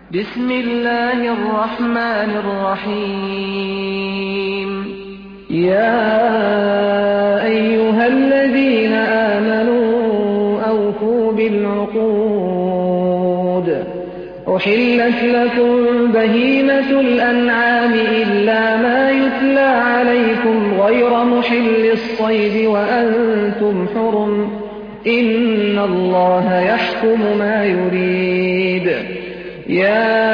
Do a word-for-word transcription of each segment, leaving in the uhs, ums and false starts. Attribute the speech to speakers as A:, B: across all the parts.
A: بسم الله الرحمن الرحيم
B: يا أيها الذين آمنوا أوفوا بالعقود أحلت لكم بهيمة الأنعام إلا ما يتلى عليكم غير محل الصيد وأنتم حرم إن الله يحكم ما يريد يا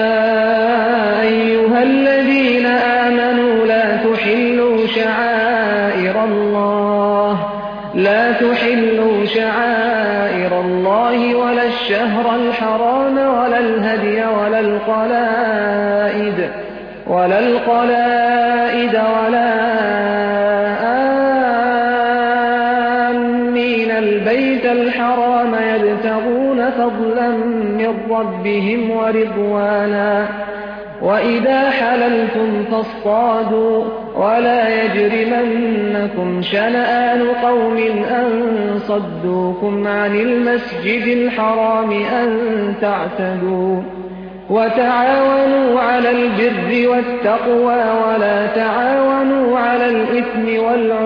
B: أيها الذين آمنوا لا تحلوا شعائر الله لا تحلوا شعائر الله ولا الشهر الحرام ولا الهدي ولا القلائد ولا القلائد ولا آمين البيت الحرام يبتغون فضلا من ربهم ورضوانا وإذا حللتم فاصطادوا ولا يجرمنكم شنآن قوم أن صدوكم عن المسجد الحرام أن تعتدوا وتعاونوا على البر والتقوى ولا تعاونوا على الإثم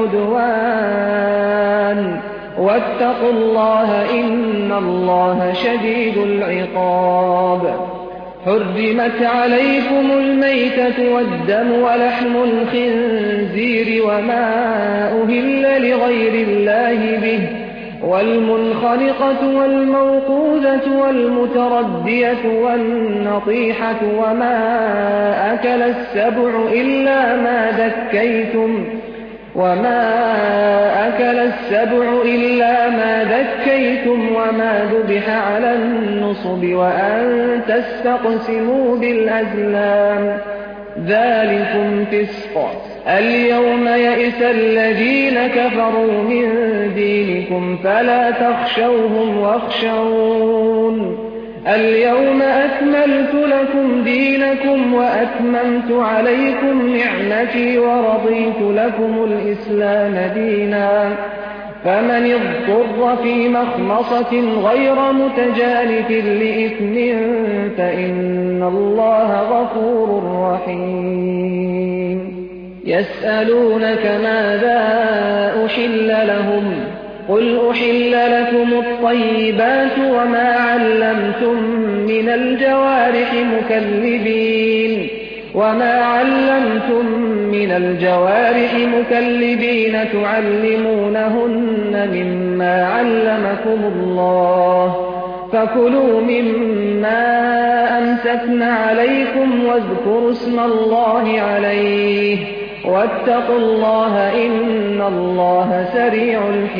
B: والعدوان واتقوا الله إن الله شديد العقاب حرمت عليكم الميتة والدم ولحم الخنزير وما أهل لغير الله به والمنخنقة والموقوذة والمتردية والنطيحة وما أكل السبع إلا ما ذكيتم وما أكل السبع إلا ما ذكيتم وما ذبح على النصب وأن تستقسموا بالأزلام ذلكم فسق اليوم يئس الذين كفروا من دينكم فلا تخشوهم واخشون اليوم أكملت لكم دينكم وأتممت عليكم نعمتي ورضيت لكم الإسلام دينا فمن اضطر في مخمصة غير متجانف لإثم فإن الله غفور رحيم يسألونك ماذا أحل لهم قل أحل لكم الطيبات وما علمتم من الجوارح مكلبين وما علمتم من الجوارح مكلبين تعلمونهن مما علمكم الله فكلوا مما أمسكن عليكم واذكروا اسم الله عليه واتقوا الله إن الله سريع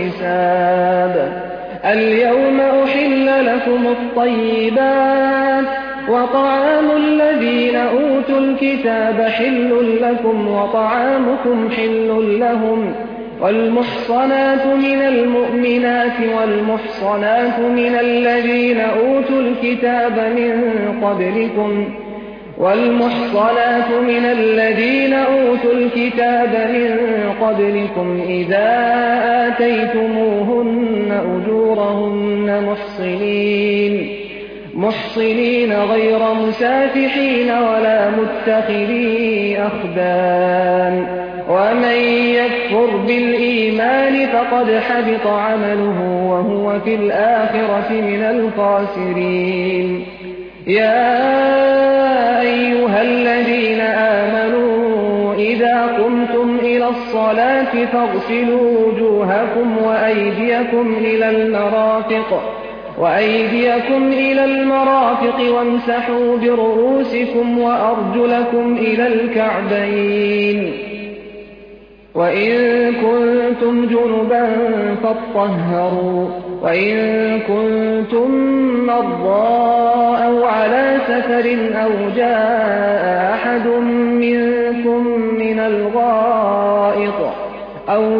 B: الحساب اليوم أحل لكم الطيبات وطعام الذين أوتوا الكتاب حل لكم وطعامكم حل لهم والمحصنات من المؤمنات والمحصنات من الذين أوتوا الكتاب من قبلكم والمحصنات من الذين أوتوا الكتاب من قبلكم إذا آتيتموهن أجورهن محصنين محصنين غير مسافحين ولا متخذي أخدان ومن يكفر بالإيمان فقد حبط عمله وهو في الآخرة من الخاسرين يا أيها الذين آمنوا إذا قمتم إلى الصلاة فاغسلوا وجوهكم وأيديكم إلى المرافق وأيديكم إلى المرافق وامسحوا برؤوسكم وأرجلكم إلى الكعبين وإن كنتم جنبا فاطهروا وإن كنتم مرضى أو على سفر أو جاء أحد منكم من الغائط أو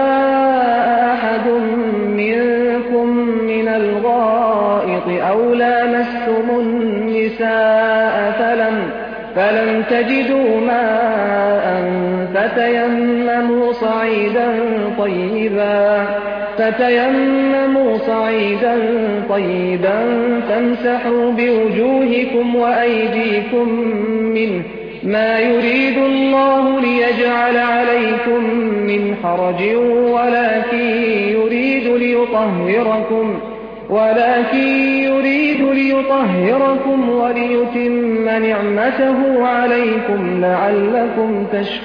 B: جاء أحد منكم من الغائط أو لامستم النساء فلم فلم تجدوا ماء فتيمموا صعيدا طيبا فتيمموا صعيدا طيبا فامسحوا بوجوهكم وأيديكم منه ما يريد الله ليجعل عليكم من حرج ولكن يريد ليطهركم ولكن يريد ليطهركم وليتم نعمته عليكم لعلكم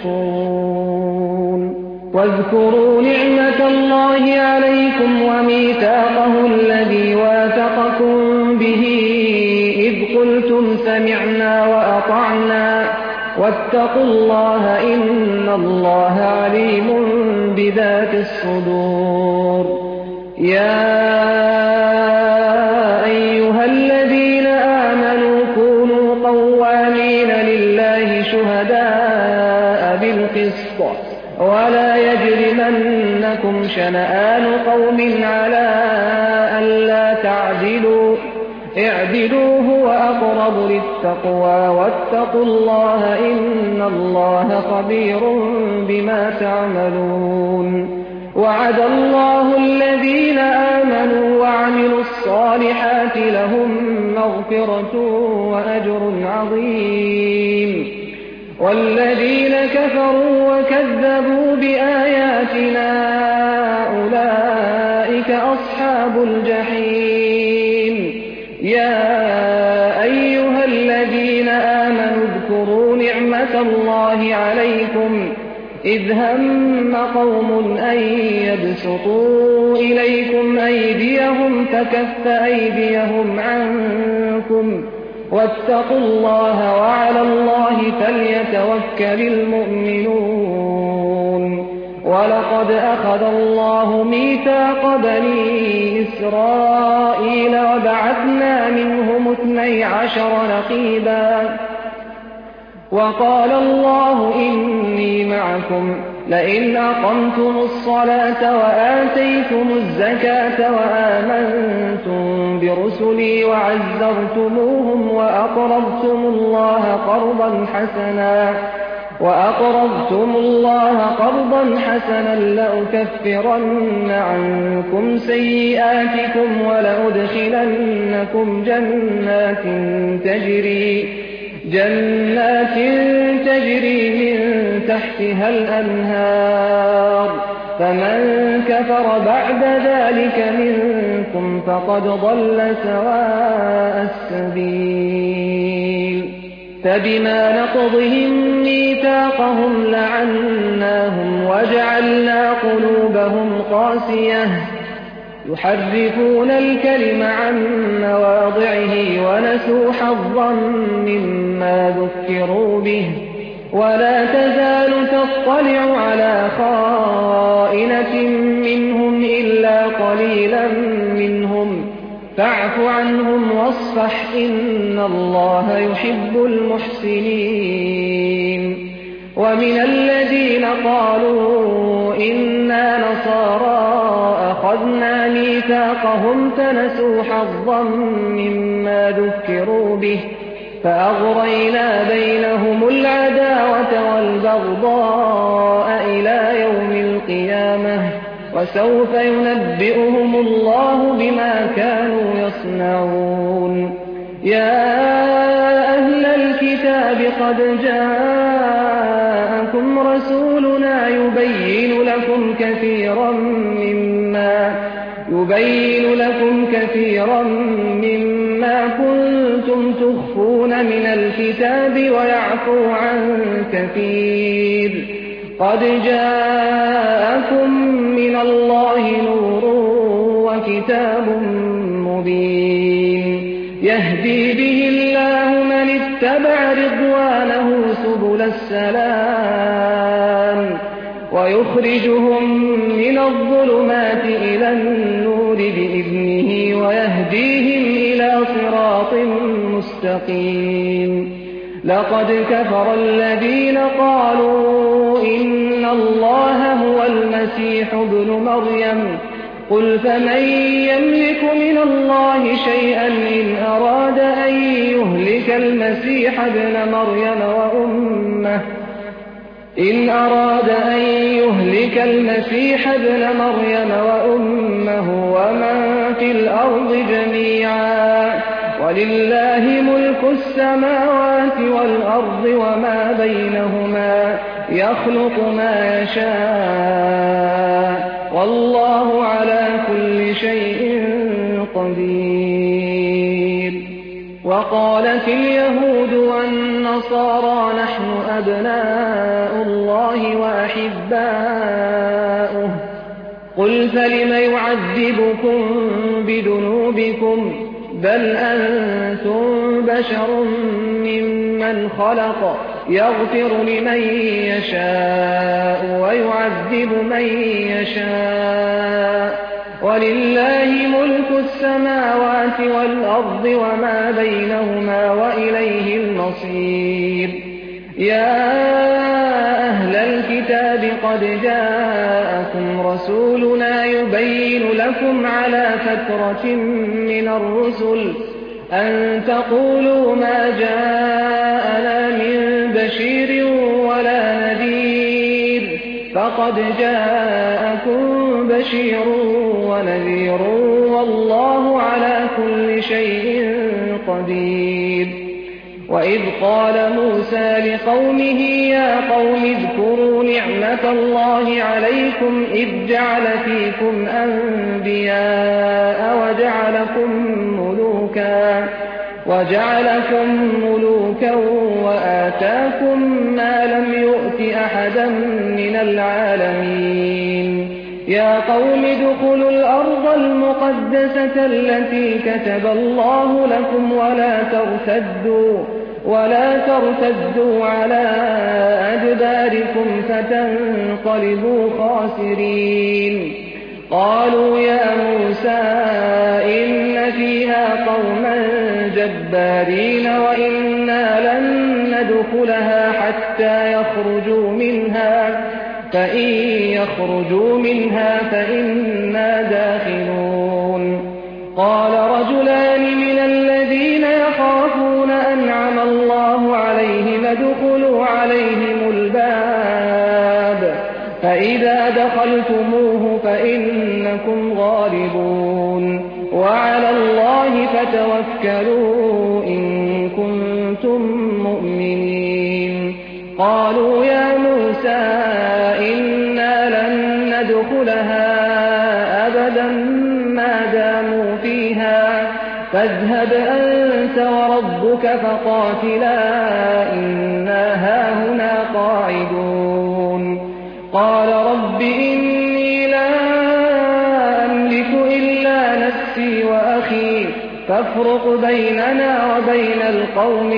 B: تشكرون واذكروا نعمة الله عليكم وميثاقه الذي واثقكم به إذ قلتم سمعنا وأطعنا واتقوا الله إن الله عليم بذات الصدور يا أيها الذين آمنوا كونوا قوامين لله شهداء بالقسط ولا يجرمنكم شنآن قوم على ألا تعدلوا اعدلوا هو أقرب للتقوى واتقوا الله إن الله خبير بما تعملون وعد الله الذين آمنوا وعملوا الصالحات لهم مغفرة وأجر عظيم والذين كفروا وكذبوا بآياتنا أولئك أصحاب الجحيم يا أيها الذين آمنوا اذكروا نعمة الله عليكم إذ هم قوم أن يبسطوا إليكم أيديهم فكف أيديهم عنكم واتقوا الله وعلى الله فليتوكل المؤمنون ولقد أخذ الله ميثاق بني إسرائيل وبعثنا منهم اثني عشر نقيبا وقال الله إني معكم لئن أقمتم الصلاة وآتيتم الزكاة وآمنتم برسلي وعزرتموهم وأقرضتم الله قرضا حسنا وأقرضتم الله قرضا حسنا لأكفرن عنكم سيئاتكم ولأدخلنكم جنات تجري جنات تجري من تحتها الأنهار فمن كفر بعد ذلك منكم فقد ضل سواء السبيل فبما نقضهم ميثاقهم لعناهم وجعلنا قلوبهم قاسية يحرفون الكلم عن مواضعه ونسوا حظا مما ذكروا به ولا تزال تطلع على خائنة منهم إلا قليلا منهم فاعف عنهم واصفح إن الله يحب المحسنين ومن الذين قالوا إنا نصارى أخذنا ميثاقهم فنسوا حظا مما ذكروا به فأغرينا بينهم العداوة والبغضاء إلى يوم القيامة وسوف ينبئهم الله بما كانوا يصنعون يا أهل الكتاب قد جاءكم رسولنا يبين لكم كثيرا مما يبين لكم كثيرا مما كنتم تخفون من الكتاب ويعفو عن كثير قد جاءكم من الله نور وكتاب مبين يهدي به الله من اتبع رضوانه سبل السلام ويخرجهم من الظلمات إلى النور بإذنه ويهديهم إلى صراط مستقيم لقد كفر الذين قالوا إن الله هو المسيح ابن مريم قل فمن يملك من الله شيئا إن أراد أن يهلك المسيح ابن مريم وأمه إن أراد أن يهلك المسيح ابن مريم وأمه ومن في الأرض جميعا ولله ملك السماوات والأرض وما بينهما يخلق ما يشاء والله على كل شيء قدير. وقالت اليهود والنصارى نحن أبناء الله وأحباؤه قل فلم يعذبكم بذنوبكم بل أنتم بشر ممن خلق يغفر لمن يشاء ويعذب من يشاء ولله ملك السماوات والأرض وما بينهما وإليه المصير. يا أهل الكتاب قد جاءكم رسولنا يبين لكم على فترة من الرسل أن تقولوا ما جاءنا من بشير ولا نذير فقد جاءكم بشير ونذير والله على كل شيء قدير. وإذ قال موسى لقومه يا قوم اذكروا نعمة الله عليكم إذ جعل فيكم أنبياء وجعلكم ملوكا وجعلكم ملوكا وآتاكم ما لم يؤت أحدا من العالمين. يا قوم ادخلوا الأرض المقدسة التي كتب الله لكم ولا ترتدوا ولا ترتدوا على أدباركم فتنقلبوا خاسرين. قالوا يا موسى إن فيها قوما جبارين وإنا لن ندخلها حتى يخرجوا منها فإن يخرجوا منها فإنا داخلون. قال رجلان من الذين يخافون أنعم الله عليهم ادخلوا عليهم الباب فإذا دخلتموه فإنكم غالبون وعلى الله فتوكلوا إن كنتم مؤمنين. قالوا يا موسى إنا لن ندخلها أبدا ما داموا فيها فاذهب أنت وربك فقاتلا إنا هاهنا قاعدون. قال رب إني لا أملك إلا نفسي وأخي فافرق بيننا وبين القوم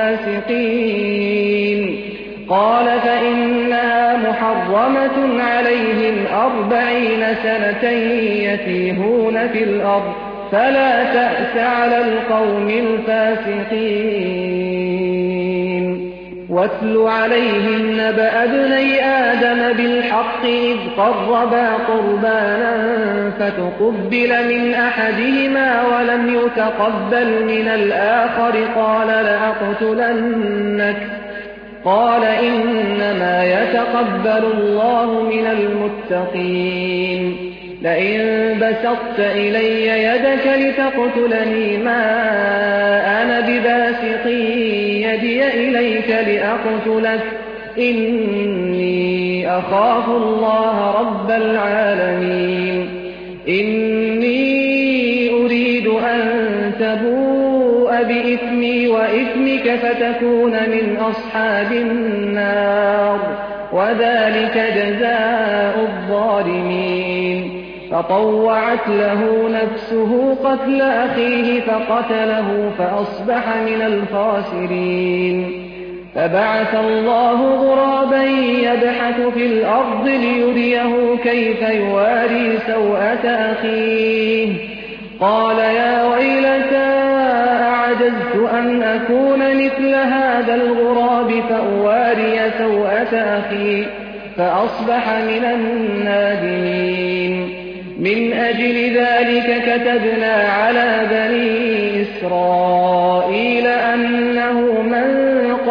B: الفاسقين. قال فإنها محرمة عليهم أربعين سنة يتيهون في الأرض فلا تأس على القوم الفاسقين. واتل عليهم نبأ ابني آدم بالحق إذ قربا قربانا فتقبل من أحدهما ولم يتقبل من الآخر قال لأقتلنك قال إنما يتقبل الله من المتقين. لئن بسطت إلي يدك لتقتلني ما أنا بباسط يدي إليك لأقتلك إني أخاف الله رب العالمين. إني أريد أن تبوء بإثمي وإثمك فتكون من أصحاب النار وذلك جزاء الظالمين. فطوعت له نفسه قتل أخيه فقتله فأصبح من الخاسرين. فبعث الله غرابا يبحث في الأرض ليريه كيف يواري سوءة أخيه قال يا ويلتى أعجزت أن أكون مثل هذا الغراب فأواري سوءة أخي فأصبح من النادمين. من أجل ذلك كتبنا على بني إسرائيل أنه من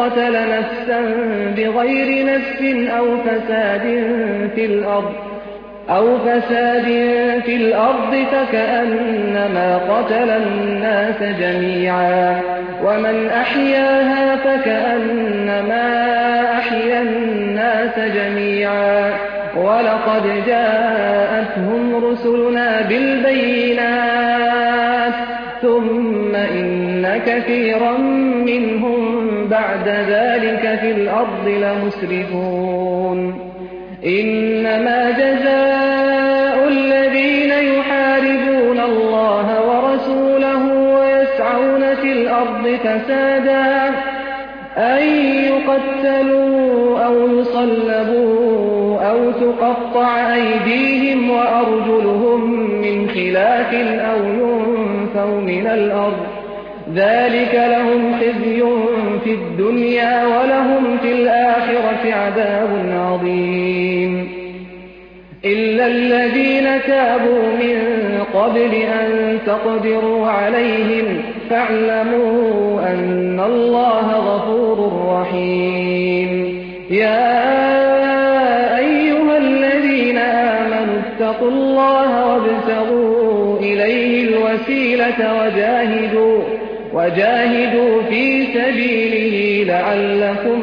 B: قتل نفسا بغير نفس أو فساد في الأرض أو فساد في الأرض فكأنما قتل الناس جميعا ومن أحياها فكأنما أحيا الناس جميعا ولقد جاءتهم رسلنا بالبينات ثم إن كثيرا منهم بعد ذلك في الأرض لمسرفون إنما جزاء الذين يحاربون الله ورسوله ويسعون في الأرض فسادا أن يقتلوا أو يصلبوا أو تقطع أيديهم وأرجلهم من خلاف أو ينفوا من الأرض ذلك لهم خزي في الدنيا ولهم في الآخرة عذاب عظيم إلا الذين تابوا من قبل أن تقدروا عليهم فاعلموا أن الله غفور رحيم يا أيها الذين آمنوا اتقوا الله وابتغوا إليه الوسيلة وجاهدوا وجاهدوا في سبيله لعلكم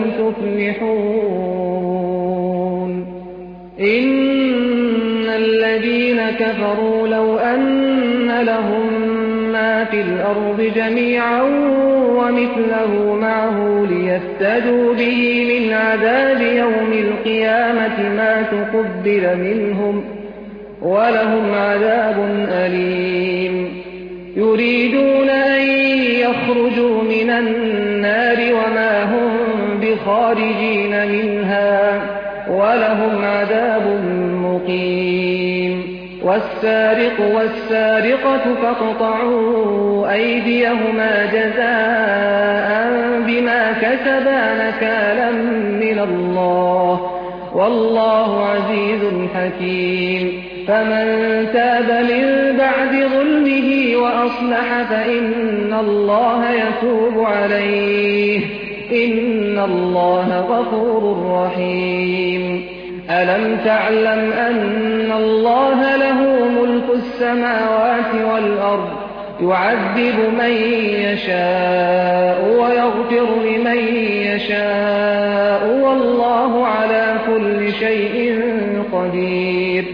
B: تفلحون إن الذين كفروا لو أن لهم ما في الأرض جميعا ومثله معه ليفتدوا به من عذاب يوم القيامة ما تقبل منهم ولهم عذاب أليم يريدون أن يخرجوا من النار وما هم بخارجين منها ولهم عذاب مقيم والسارق والسارقة فاقطعوا أيديهما جزاء بما كسبا نكالا من الله والله عزيز حكيم فمن تاب من بعد ظلمه وأصلح فإن الله يتوب عليه إن الله غفور رحيم ألم تعلم أن الله له ملك السماوات والأرض يعذب من يشاء ويغفر لمن يشاء والله على كل شيء قدير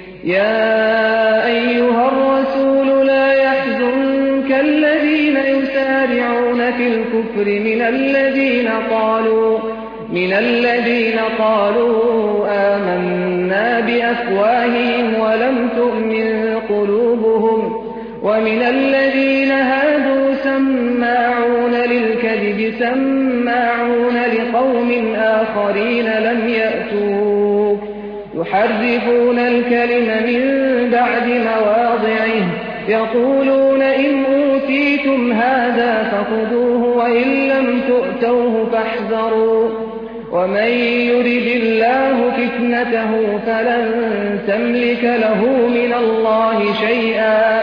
B: يا أيها الرسول لا يحزنك الذين يسارعون في الكفر من الذين قالوا من الذين قالوا آمنا بأفواههم ولم تؤمن قلوبهم ومن الذين هادوا سماعون للكذب سماعون لقوم آخرين لم يأتوك يحرفون الكلم من بعد مواضعه يقولون إن أوتيتم هذا فخذوه وإن لم تؤتوه فاحذروا ومن يرد الله فتنته فلن تملك له من الله شيئا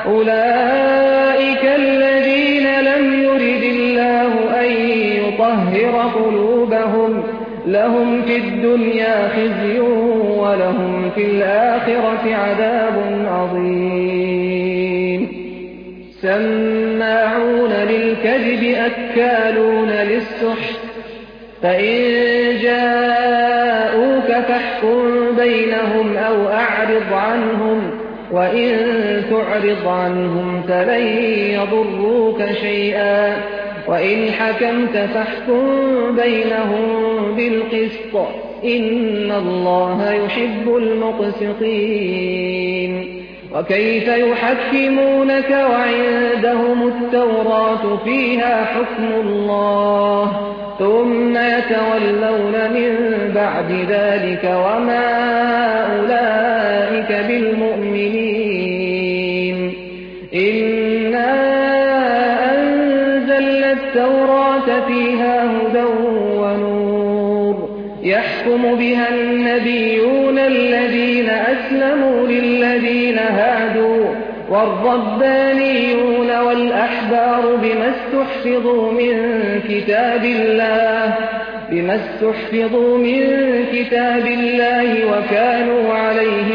B: أولئك الذين لم يرد الله أن يطهر قلوبهم لهم في الدنيا خزي ولهم في الآخرة عذاب عظيم سماعون للكذب أكالون للسحت فإن جاءوك فاحكم بينهم أو أعرض عنهم وإن تعرض عنهم فلن يضروك شيئا وإن حكمت فاحكم بينهم بالقسط إن الله يحب المقسطين وكيف يحكمونك وعندهم التوراة فيها حكم الله ثم يتولون من بعد ذلك وما أولئك بالمؤمنين إنا أنزلنا التوراة فيها هدى ونور يحكم بها النبيون الذين أسلموا للذين هادوا والربانيون والأحبار بما استحفظوا من كتاب الله بما استحفظوا من كتاب الله وكانوا عليه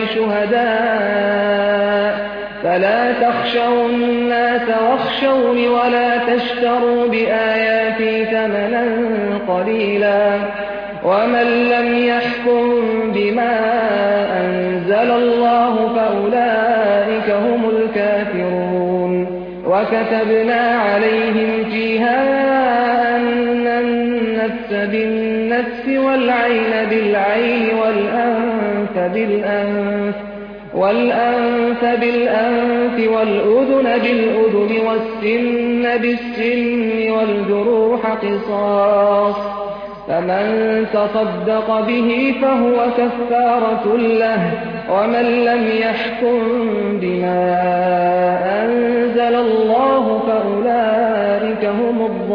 B: شهداء فلا تخشوا الناس واخشوني ولا تشتروا بآياتي ثمنا قليلا ومن لم يحكم بما أنزل الله فأولئك هم الكافرون وكتبنا عليهم فيها أن النفس بالنفس والعين بالعين والأنف بالأنف والأنف بالأنف والأذن بالأذن والسن بالسن والجروح قصاص فمن تصدق به فهو كفارة له ومن لم يحكم بما أنزل الله فأولئك هم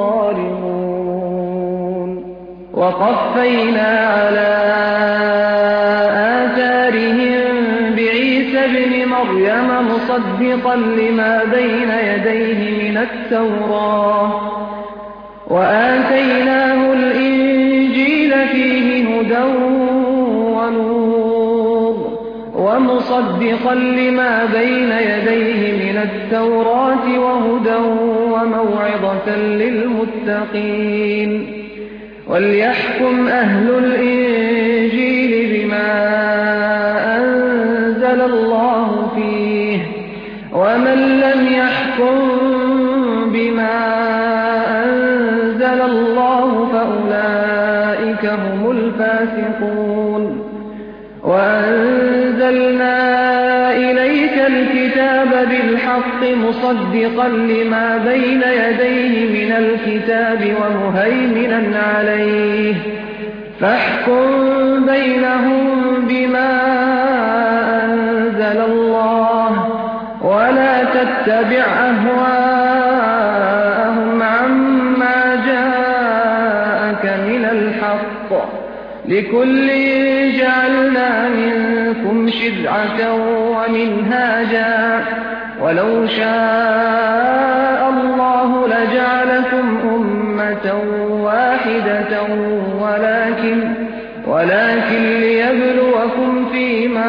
B: الظالمون وقفينا على آثارهم بعيسى ابن مريم مصدقا لما بين يديه من التوراة وآتيناه الإنجيل فيه هدى ونور ومصدقا لما بين يديه من التوراة وهدى وموعظة للمتقين وليحكم أهل الإنجيل بما أنزل الله فيه ومن لم يحكم بما أنزل الله فأولئك هم الفاسقون وأنزلنا إليك الكتاب بالحق مصدقا لما بين يديه من الكتاب ومهيمنا عليه فاحكم بينهم بما أنزل الله ولا تتبع أهواءهم عما جاءك من الحق لكل جعلنا منكم شرعة ومنهاجا ولو شاء الله لجعلكم أمة واحدة ولكن ولكن ليبلوكم فيما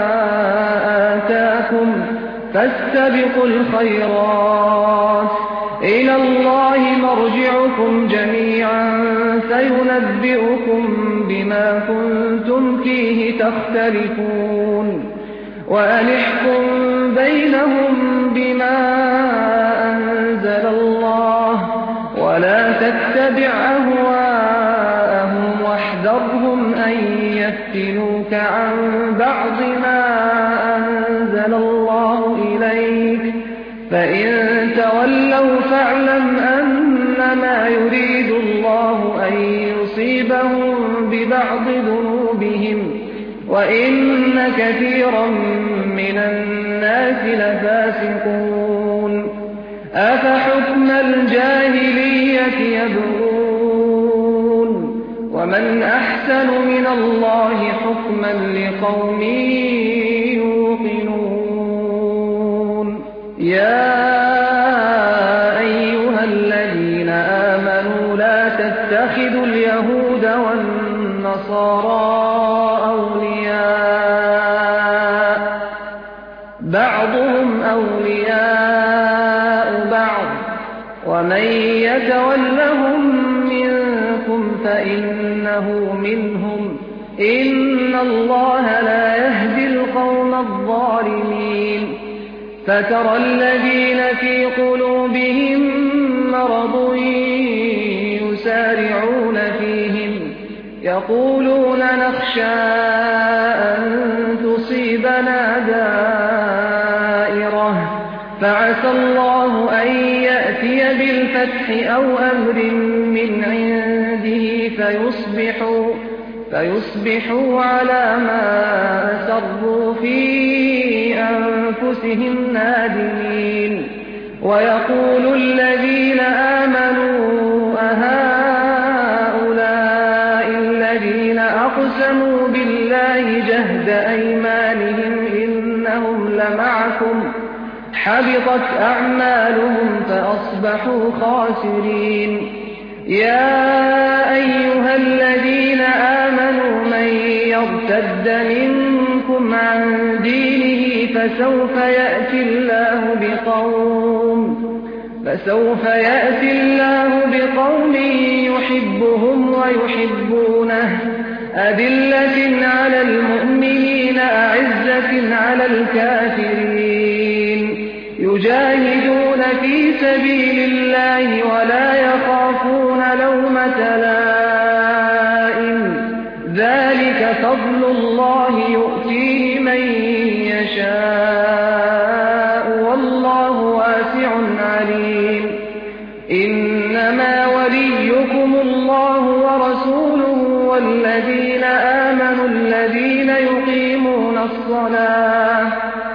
B: آتاكم فاستبقوا الخيرات إلى الله مرجعكم جميعا فينبئكم بما كنتم فيه تختلفون وأنحكم بينهم بما أنزل الله ولا تتبع أهواءهم واحذرهم أن يفتنوك عن بعض ما أنزل الله إليك فإن تولوا فاعلم أنما يريد الله أن يصيبهم ببعض ذنوبهم وإن كثيرا من الناس لفاسقون أفحكم الجاهلية يبغون ومن أحسن من الله حكما لقوم يوقنون يا أيها الذين آمنوا لا تتخذوا اليهود والنصارى أولياء بعضهم أولياء بعض ومن يتولهم منكم فإنه منهم إن الله لا يهدي القوم الظالمين فترى الذين في قلوبهم مرض يسارعون فيهم يقولون نخشى أن تصيبنا دائرة فعسى الله أن يأتي بالفتح أو أمر من عنده فيصبحوا, فيصبحوا على ما أسروا في أنفسهم نادمين ويقول الذين آمنوا أهؤلاء الذين أقسموا بالله جهد أيمانهم إنهم لمعكم حبطت أعمالهم فأصبحوا خاسرين. يا أيها الذين آمنوا من يرتد منكم عن دينه فسوف يأتي الله بقوم فسوف يأتي الله بقوم يحبهم ويحبونه أذلة على المؤمنين أعزة على الكافرين يجاهدون في سبيل الله ولا يخافون لومة لائم ذلك فضل الله يؤتيه من يشاء والله واسع عليم. إنما وليكم الله ورسوله والذين آمنوا الذين يقيمون الصلاة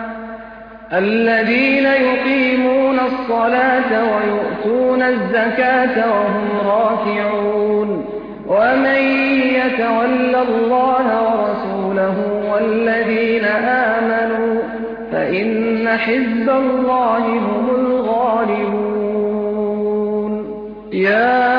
B: الذين يقيمون الصلاة ويؤتون الزكاة وهم راكعون. ومن يتول الله ورسوله والذين آمنوا فإن حزب الله هم الغالبون. يا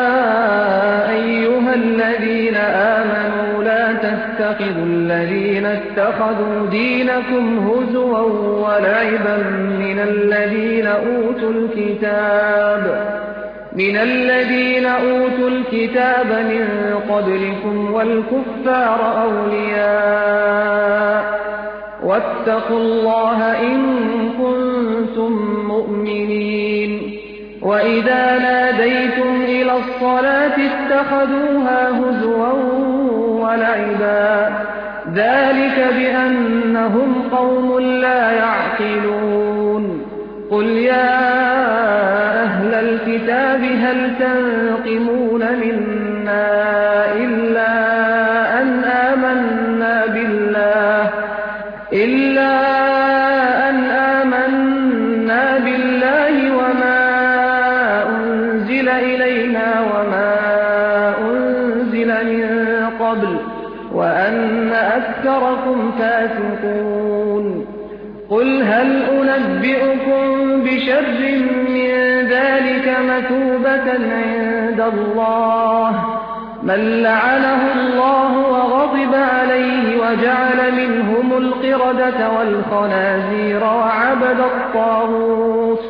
B: أيها الذين آمنوا لا تتخذوا الذين اتخذوا دينكم هزوا ولعبا من الذين أوتوا الكتاب من الذين أوتوا الكتاب من قبلكم والكفار أولياء واتقوا الله إن كنتم مؤمنين. وإذا ناديتم إلى الصلاة اتخذوها هزوا ولعبا ذلك بأنهم قوم لا يعقلون. قل يا أهل الكتاب هل تنقمون منا إلا أن آمنا بالله إلا أن آمنا بالله وما أنزل إلينا وما أنزل من قبل وأن أكثركم فاسقون. قل هل أنبئكم بشر من ذلك مثوبة عند الله من لعنه الله وغضب عليه وجعل منهم القردة والخنازير وعبد الطاغوت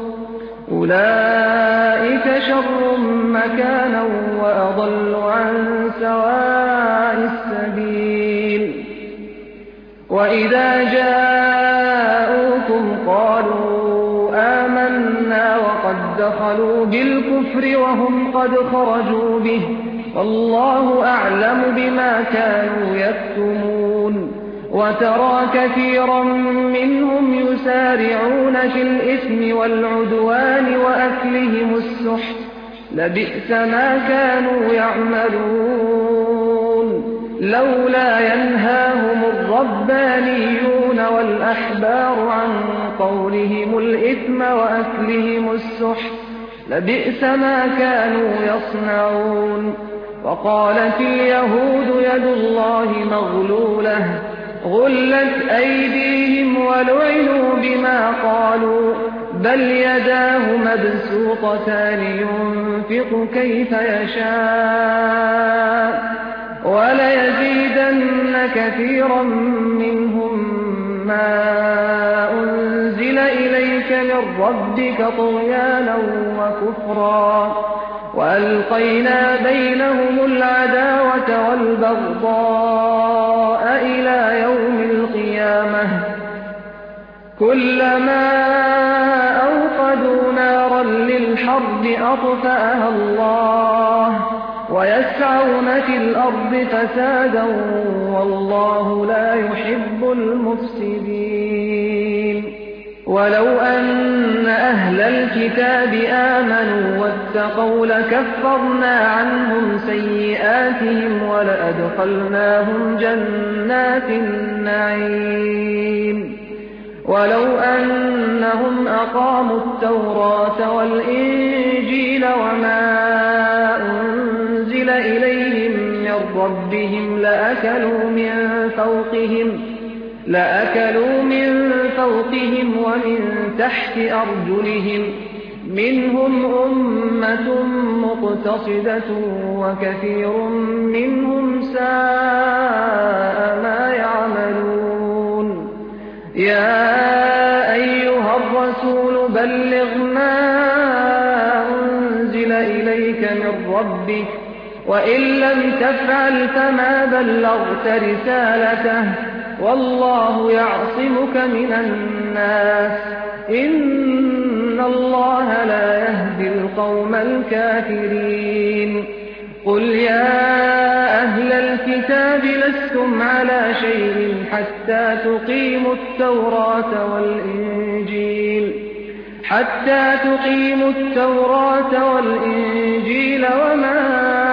B: أولئك شر مكانا وأضل عن سواء السبيل. وإذا جاءوكم قالوا آمنا وقد دخلوا بالكفر وهم قد خرجوا به والله أعلم بما كانوا يكتمون. وترى كثيرا منهم يسارعون في الإثم والعدوان وأكلهم السحت لبئس ما كانوا يعملون. لولا ينهاهم الربانيون والأحبار عن قولهم الإثم وأكلهم السحت لبئس ما كانوا يصنعون. وقالت اليهود يد الله مغلولة غلت أيديهم ولعنوا بما قالوا بل يداه مبسوطتان ينفق كيف يشاء وليزيدن كثيرا منهم ما أنزل إليك من ربك طغيانا وكفرا وألقينا بينهم العداوة والبغضاء إلى يوم القيامة كلما أوقدوا نارا للحرب أطفأها الله ويسعون في الأرض فسادا والله لا يحب المفسدين. ولو أن أهل الكتاب آمنوا واتقوا لكفرنا عنهم سيئاتهم ولأدخلناهم جنات النعيم. ولو أنهم أقاموا التوراة والإنجيل وما أنزل إليهم من ربهم لأكلوا من فوقهم لأكلوا من فوقهم ومن تحت أرجلهم منهم أمة مقتصدة وكثير منهم ساء ما يعملون يا أيها الرسول بلغ ما أنزل إليك من ربك وإن لم تفعل فما بلغت رسالته والله يعصمك من الناس إن الله لا يهدي القوم الكافرين قل يا أهل الكتاب لستم على شيء حتى تقيموا التوراة والإنجيل حتى تقيموا التوراة والإنجيل وما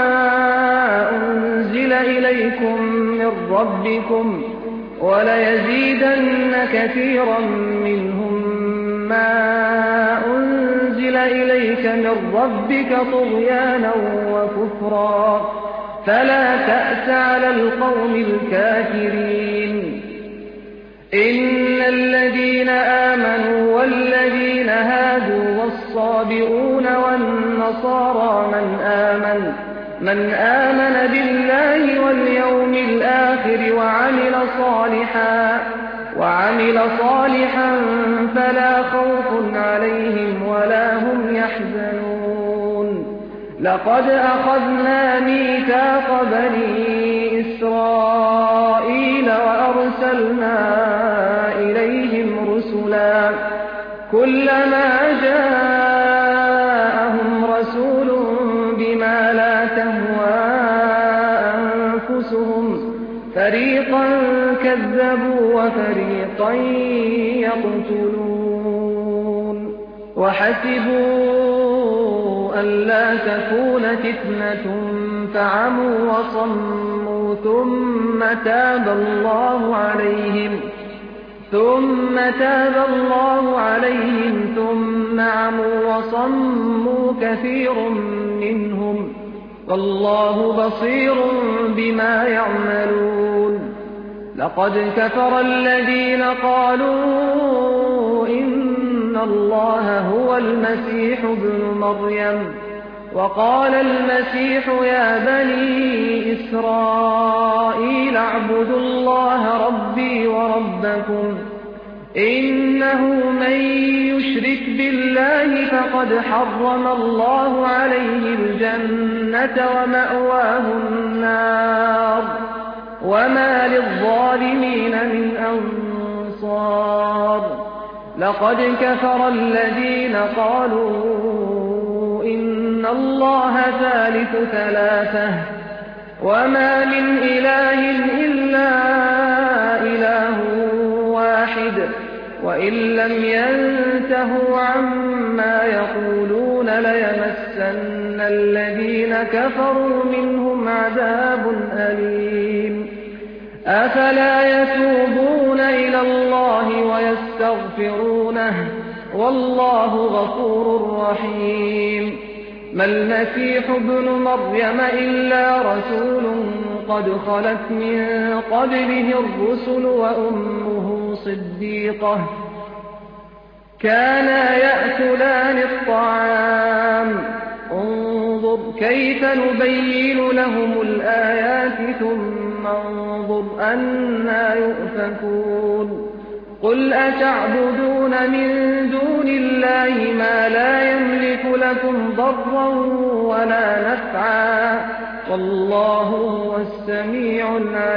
B: أنزل إليكم من ربكم وليزيدن كثيرا منهم ما أنزل إليك من ربك طغيانا وكفرا فلا تأس على القوم الكافرين إن الذين آمنوا والذين هادوا والصابئون والنصارى من آمن من آمن بالله واليوم الآخر وعمل صالحا وعمل صالحا فلا خوف عليهم ولا هم يحزنون لقد أخذنا ميثاق بني إسرائيل وأرسلنا إليهم رسلا كلما جاءهم رسول بما لا تهوى أنفسهم فريقا كذبوا وفريقا يقتلون وحسبوا ألا تكون فتنة فعموا وصموا ثم تاب الله عليهم ثم تاب الله عليهم ثم عموا وصموا كثير منهم والله بصير بما يعملون لقد كفر الذين قالوا إن الله هو المسيح ابن مريم وقال المسيح يا بني إسرائيل اعبدوا الله ربي وربكم إنه من يشرك بالله فقد حرم الله عليه الجنة ومأواه النار وما للظالمين من أنصار لقد كفر الذين قالوا إن الله ثالث ثلاثة وما من إله إلا إله واحد وإن لم ينتهوا عما يقولون ليمسن الذين كفروا منهم عذاب أليم أفلا يتوبون إلى الله ويستغفرونه والله غفور رحيم ما المسيح ابن مريم إلا رسول قد خلت من قبله الرسل وأمه صديقة كانا يأكلان الطعام انظر كيف نبين لهم الآيات ثم انظر أنا يؤفكون قل أتعبدون من دون الله ما لا يملك لكم ضرا ولا نفعا والله هو السميع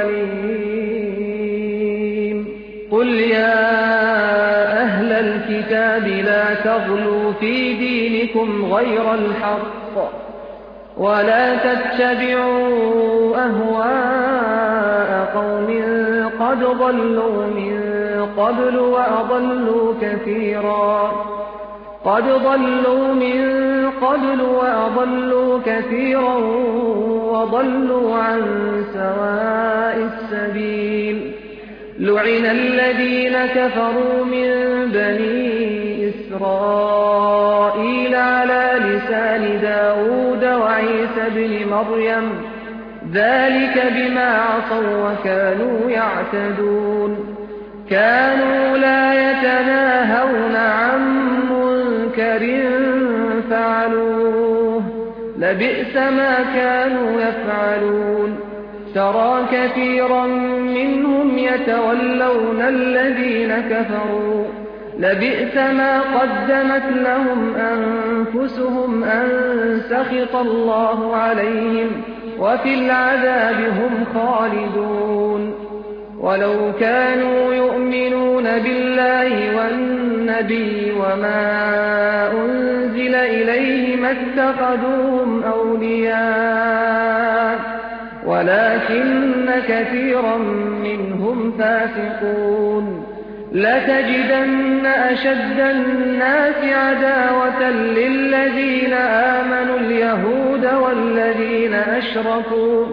B: العليم قل يا أهل الكتاب لا تغلوا في دينكم غير الحق ولا تتبعوا أهواء قوم قد ضلوا من قبل وأضلوا كثيرا قد ضلوا من قبل وأضلوا كثيرا وضلوا عن سواء السبيل لعن الذين كفروا من بني إسرائيل على لسان داود وعيسى بن مريم ذلك بما عصوا وكانوا يعتدون كانوا لا يتناهون عن منكر فعلوه لبئس ما كانوا يفعلون ترى كثيرا منهم يتولون الذين كفروا لبئس ما قدمت لهم أنفسهم أن سخط الله عليهم وفي العذاب هم خالدون ولو كانوا يؤمنون بالله والنبي وما أنزل إليه ما اتخذوهم أولياء ولكن كثيرا منهم فاسقون لتجدن أشد الناس عداوة للذين آمنوا اليهود والذين أشركوا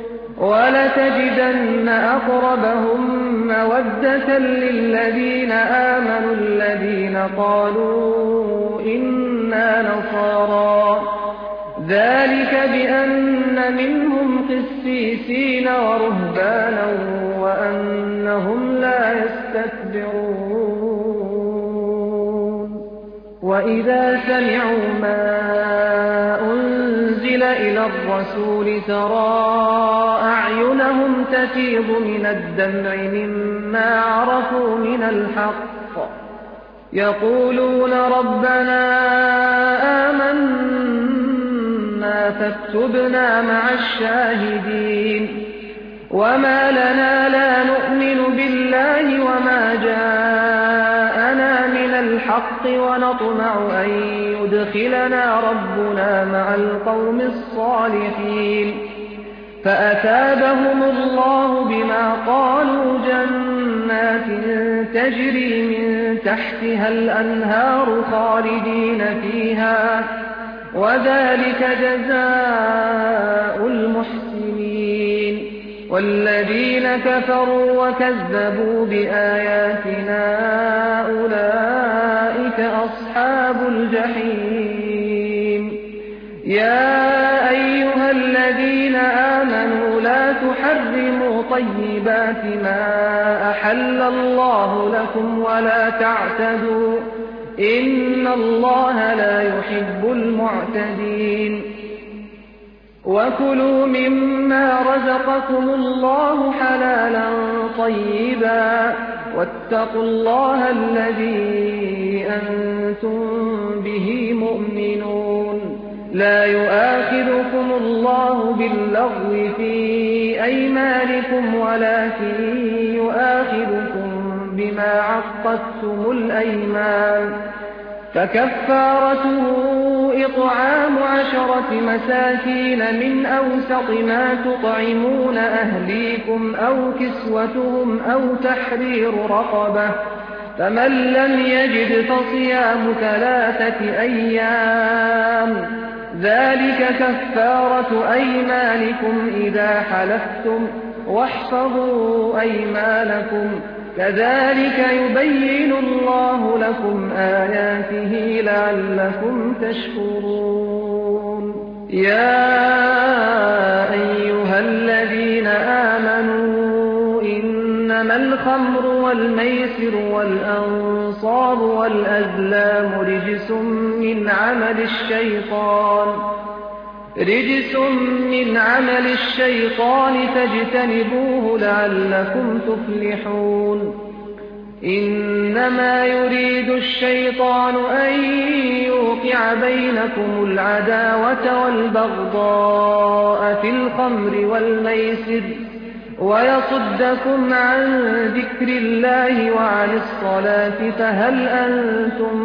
B: ولتجدن أقربهم مودة للذين آمنوا الذين قالوا إنا نصارى ذلك بأن منهم قسيسين ورهبانا وأنهم لا يستكبرون وإذا سمعوا ما أنزل إلى الرسول ترى أعينهم تفيض من الدمع مما عرفوا من الحق يقولون ربنا آمنا فاكتبنا مع الشاهدين وما لنا لا نؤمن بالله وما جاءنا من الحق ونطمع أن يدخلنا ربنا مع القوم الصالحين فأثابهم الله بما قالوا جنات تجري من تحتها الأنهار خالدين فيها وذلك جزاء المحسنين والذين كفروا وكذبوا بآياتنا أولئك أصحاب الجحيم يا أيها الذين آمنوا لا تحرموا طيبات ما أحل الله لكم ولا تعتدوا إن الله لا يحب المعتدين وكلوا مما رزقكم الله حلالا طيبا واتقوا الله الذي أنتم به مؤمنون لا يؤاخذكم الله باللغو في أيمانكم ولكن يؤاخذكم بما عقدتم الأيمان فكفارته إطعام عشرة مساكين من أوسط ما تطعمون أهليكم أو كسوتهم أو تحرير رقبة فمن لم يجد فصيام ثلاثة أيام ذلك كفارة أيمانكم إذا حلفتم واحفظوا أيمانكم كذلك يبين الله لكم آياته لعلكم تشكرون يا أيها الذين آمنوا إنما الخمر والميسر والأنصاب والأزلام رجس من عمل الشيطان رجس من عمل الشيطان فاجتنبوه لعلكم تفلحون إنما يريد الشيطان أن يوقع بينكم العداوة والبغضاء في الخمر والميسر ويصدكم عن ذكر الله وعن الصلاة فهل أنتم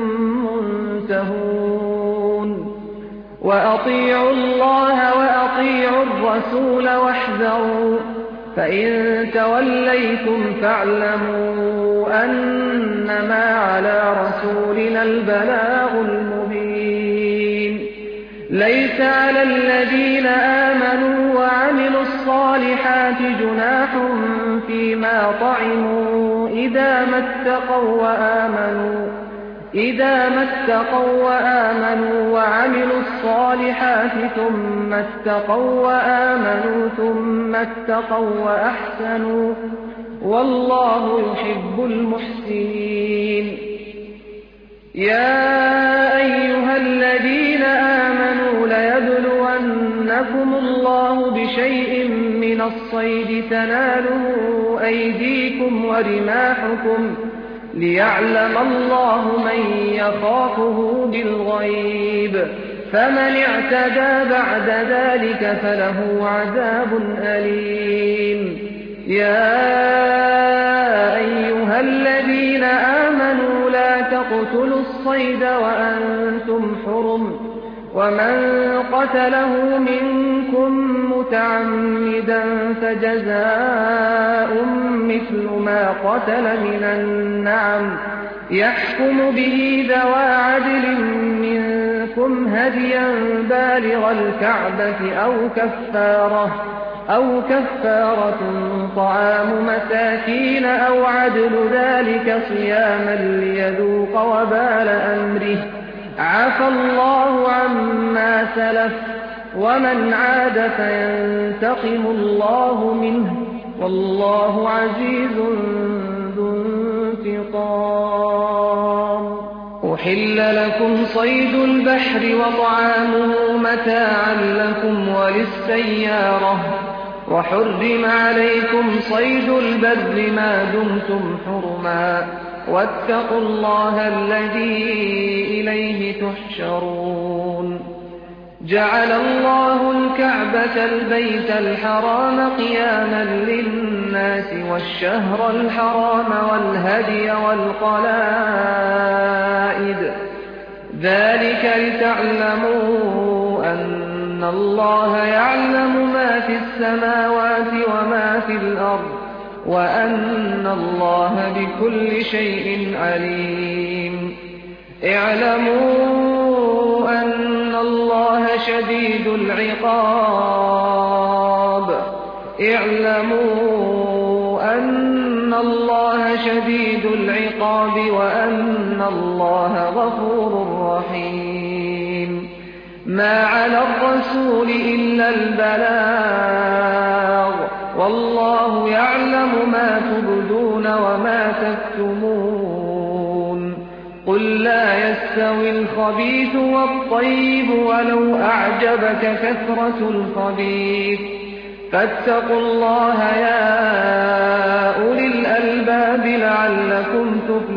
B: منتهون وأطيعوا الله وأطيعوا الرسول واحذروا فإن توليتم فاعلموا أنما على رسولنا البلاغ المبين ليس على الذين آمنوا وعملوا الصالحات جناح فيما طعموا إذا ما اتقوا وآمنوا إذا ما اتقوا وآمنوا وعملوا الصالحات ثم اتقوا وآمنوا ثم اتقوا وأحسنوا والله يحب المحسنين. يا أيها الذين آمنوا ليبلونكم الله بشيء من الصيد تناله أيديكم ورماحكم ليعلم الله من يخافه بالغيب، فمن اعتدى بعد ذلك فله عذاب أليم. يا أيها الذين آمنوا لا تقتلوا الصيد وأنتم حرم، ومن قتله منكم متعمدا فجزاء مثل ما قتل من النعم يحكم به ذوى عدل منكم هديا بالغ الكعبة أو كفارة أو كفارة طعام مساكين أو عدل ذلك صياما ليذوق وبال أمره، عفى الله عما سلف، ومن عاد فينتقم الله منه، والله عزيز ذو انتقام. أحل لكم صيد البحر وطعامه متاعا لكم وللسيارة، وحرم عليكم صيد البر ما دمتم حرما، واتقوا الله الذي إليه تحشرون. جعل الله الكعبة البيت الحرام قياما للناس والشهر الحرام والهدي والقلائد، ذلك لتعلموا أن الله يعلم ما في السماوات وما في الأرض، وأن الله بكل شيء عليم. اعلموا أن الله شديد العقاب اعلموا أن الله شديد العقاب وأن الله غفور رحيم. ما على الرسول إلا البلاغ، والله يعلم ما تبدون وما تكتمون. قل لا يستوي الخبيث والطيب ولو أعجبك كثرة الخبيث، فاتقوا الله يا أولي الألباب لعلكم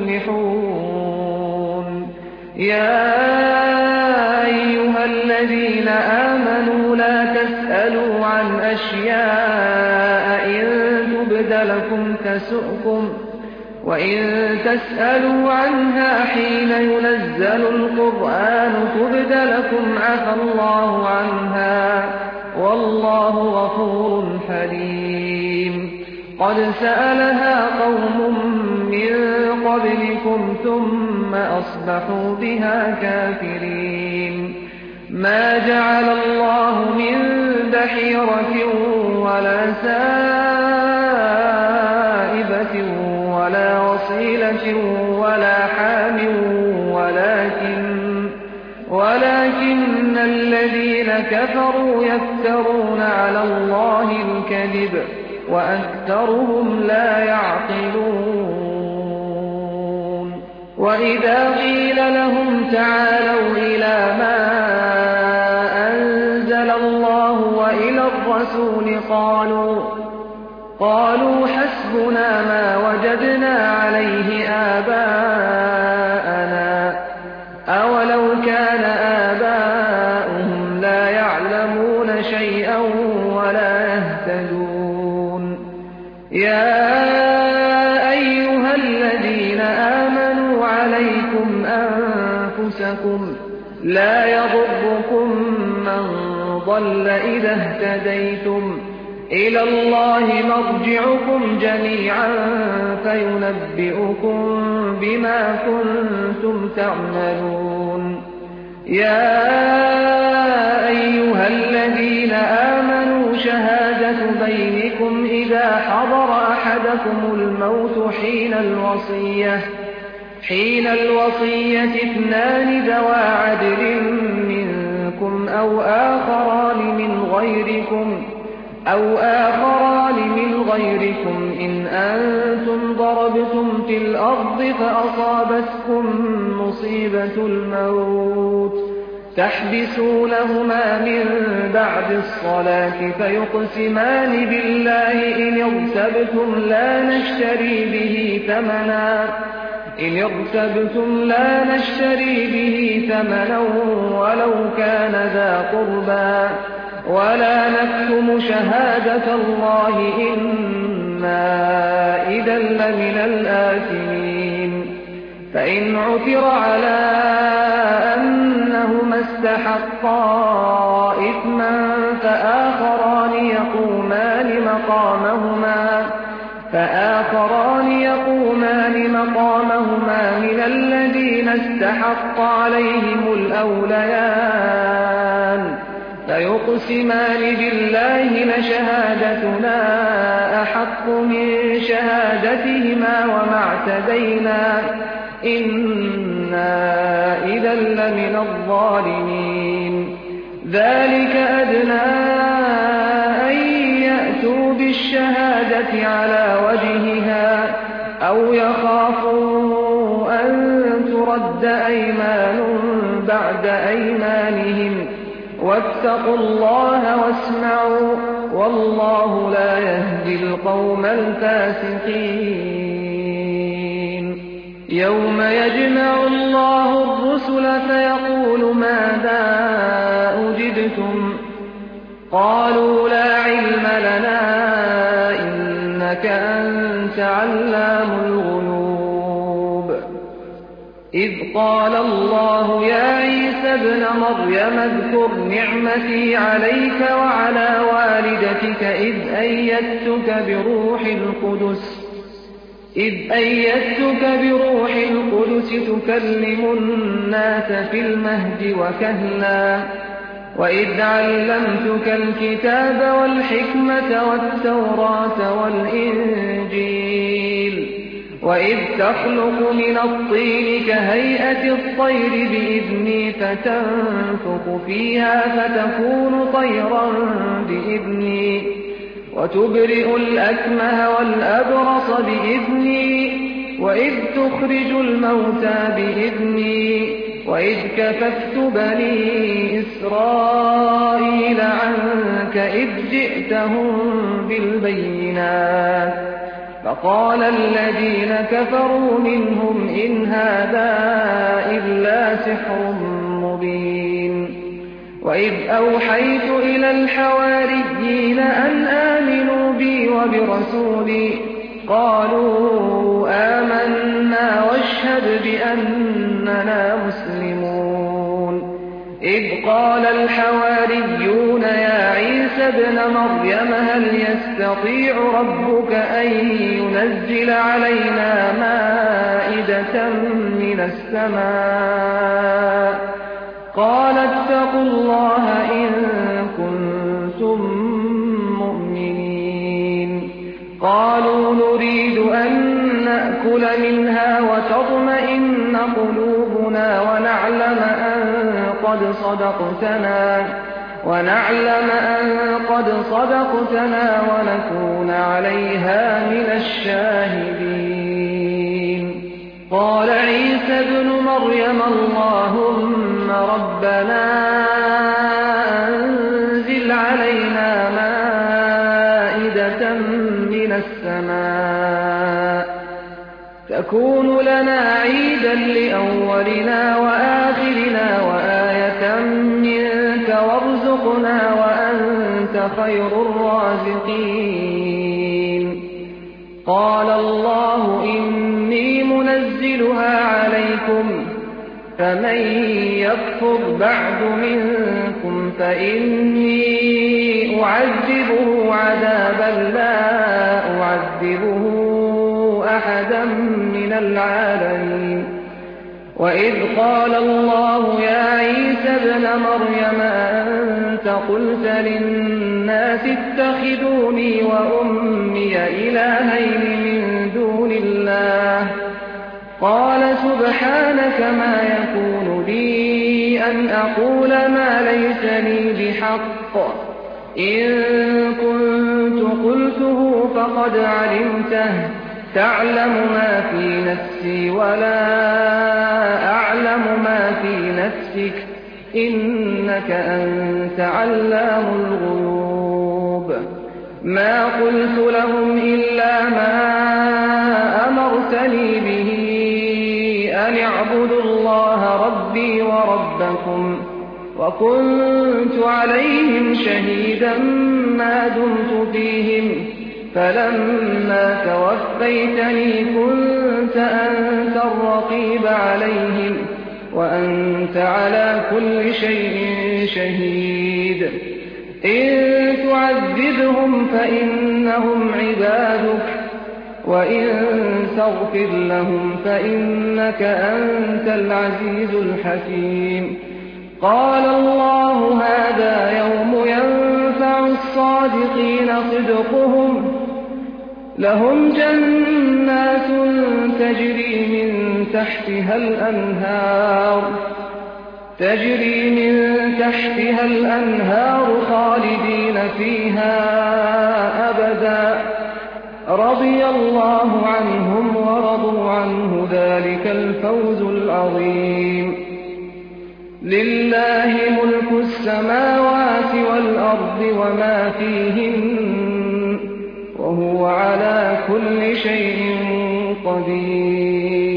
B: تفلحون. يا أيها الذين آمنوا لا تسألوا عن أشياء إن تبد لكم تسؤكم، وإن تسألوا عنها حين ينزل القرآن تبد لكم عفى الله عنها، والله غفور حليم. قد سألها قوم من قبلكم ثم أصبحوا بها كافرين. ما جعل الله من بحيرة ولا سائبة ولا وصيلة ولا حام، ولكن ولكن الذين كفروا يفترون على الله الكذب وأكثرهم لا يعقلون. وإذا قيل لهم تعالوا إلى ما أنزل الله وإلى الرسول قالوا قالوا حسبنا ما وجدنا عليه آباءنا، أولو كان آباؤهم لا يعلمون شيئا ولا يهتدون. يا أيها الذين آمنوا عليكم أنفسكم لا يضركم من ضل إذا اهتديتم، إلى الله مرجعكم جميعا فينبئكم بما كنتم تعملون. يا أيها الذين آمنوا شهادة بينكم إذا حضر أحدكم الموت حين الوصية حين الوصية اثنان ذوى عدل منكم أو آخران من غيركم
A: أو آخران من غيركم إن أنتم ضربتم في الأرض فأصابتكم مصيبة الموت تحبسونهما من بعد الصلاة فيقسمان بالله إن ارتبتم لا نشتري به ثمنا إن ارتبتم لا نشتري به ثمنا ولو كان ذا قربى ولا نكتم شهادة الله إنا إذا لمن الآثمين فإن عثر على أنهما استحقا إثما فآخران يقومان مقامهما فآخران يقومان مقامهما من الذين استحق عليهم الأوليان فيقسمان بالله لشهادتنا أحق من شهادتهما وما اعتدينا إنا إذا لمن الظالمين ذلك أدنى أن يأتوا بالشهادة على وجهها أو يخافوا أن ترد أيمان بعد أيمانهم واتقوا الله واسمعوا والله لا يهدي القوم الفاسقين يوم يجمع الله الرسل فيقول ماذا أجبتم قالوا لا علم لنا إنك أنت علام الغيوب إذ قال الله يا عيسى ابن مريم اذكر نعمتي عليك وعلى والدتك إذ أيدتك بروح القدس إذ أيدتك بروح القدس تكلم الناس في المهد وكهلا وإذ علمتك الكتاب والحكمة والتوراة والإنجيل وإذ تخلق من الطين كهيئة الطير بإذني فتنفخ فيها فتكون طيرا بإذني وتبرئ الأكمه والأبرص بإذني وإذ تخرج الموتى بإذني وإذ كففت بني إسرائيل عنك إذ جئتهم بالبينات فقال الذين كفروا منهم إن هذا إلا سحر مبين وإذ أوحيت إلى الحواريين أن آمنوا بي وبرسولي قالوا آمنا واشهد بأننا مسلمون إذ قال الحواريون يا عيسى ابن مريم هل يستطيع ربك أن ينزل علينا مائدة من السماء قال اتقوا الله إن كنتم مؤمنين قالوا نريد أن نأكل منها وتطمئن قلوبنا ونعلم أن قد صدقتنا ونعلم أن قد صدقتنا ونكون عليها من الشاهدين قال عيسى ابن مريم اللهم ربنا أنزل علينا مائدة من السماء تكون لنا عيدا لأولنا وآخرنا وآية منك وارزقنا وأنت خير الرازقين قال الله إني منزلها عليكم فمن يكفر بعد منكم فإني أعذبه عذابا لا أعذبه أحدا من العالمين وإذ قال الله يا عيسى ابن مريم أنت قلت للناس اتخذوني وأمي إلهين من دون الله قال سبحانك ما يكون لي أن أقول ما ليس لي بحق إن كنت قلته فقد علمته تعلم ما في نفسي ولا أعلم ما في نفسك إنك أنت علام الغيوب ما قلت لهم إلا ما أمرتني به أن اعبدوا الله ربي وربكم وكنت عليهم شهيدا ما دمت فيهم فلما توفيتني كنت أنت الرقيب عليهم وأنت على كل شيء شهيد إن تعذبهم فإنهم عبادك وإن تغفر لهم فإنك أنت العزيز الحكيم قال الله هذا يوم ينفع الصادقين صدقهم لهم جنات تجري من تحتها الأنهار تجري من تحتها الأنهار خالدين فيها أبدا رضي الله عنهم ورضوا عنه ذلك الفوز العظيم لله ملك السماوات والأرض وما فيهن وهو على كل شيء قدير